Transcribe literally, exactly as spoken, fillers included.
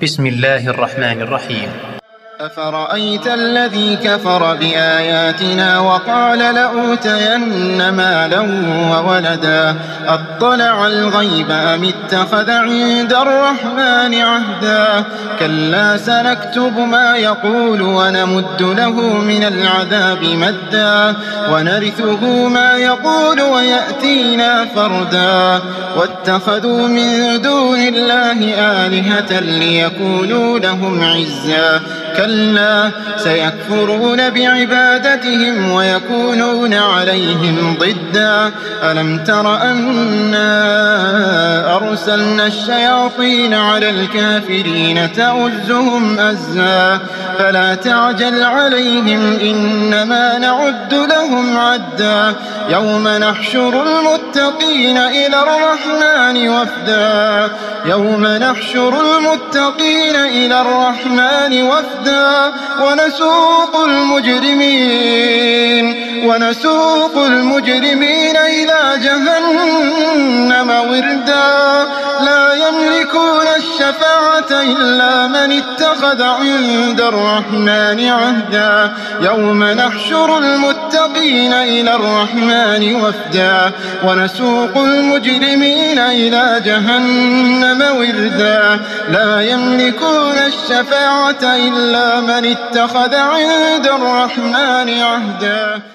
بسم الله الرحمن الرحيم. أفرأيت الذي كفر بآياتنا وقال لأوتين مالا وولدا أطلع الغيب أم اتخذ عند الرحمن عهدا كلا سنكتب ما يقول ونمد له من العذاب مدا ونرثه ما يقول ويأتينا فردا واتخذوا من دون الله آلهة ليكونوا لهم عزا كلا سيكفرون بعبادتهم ويكونون عليهم ضدا ألم تر أنا أرسلنا الشياطين على الكافرين تؤزهم أزا فلا تعجل عليهم إنما نعد لهم عدا يوم نحشر المتقين إلى الرحمن وفدا يوم نحشر المتقين إلى الرحمن وفدا ونسوق المجرمين ونسوق المجرمين إلى جهنم وردا لا يملكون الشفاعة إلا من اتخذ عند الرحمن عهدا يوم نحشر المتقين إلى الرحمن وفدا ونسوق المجرمين إلى جهنم وردا لا يملكون الشفاعة إلا من اتخذ عند الرحمن عهدا.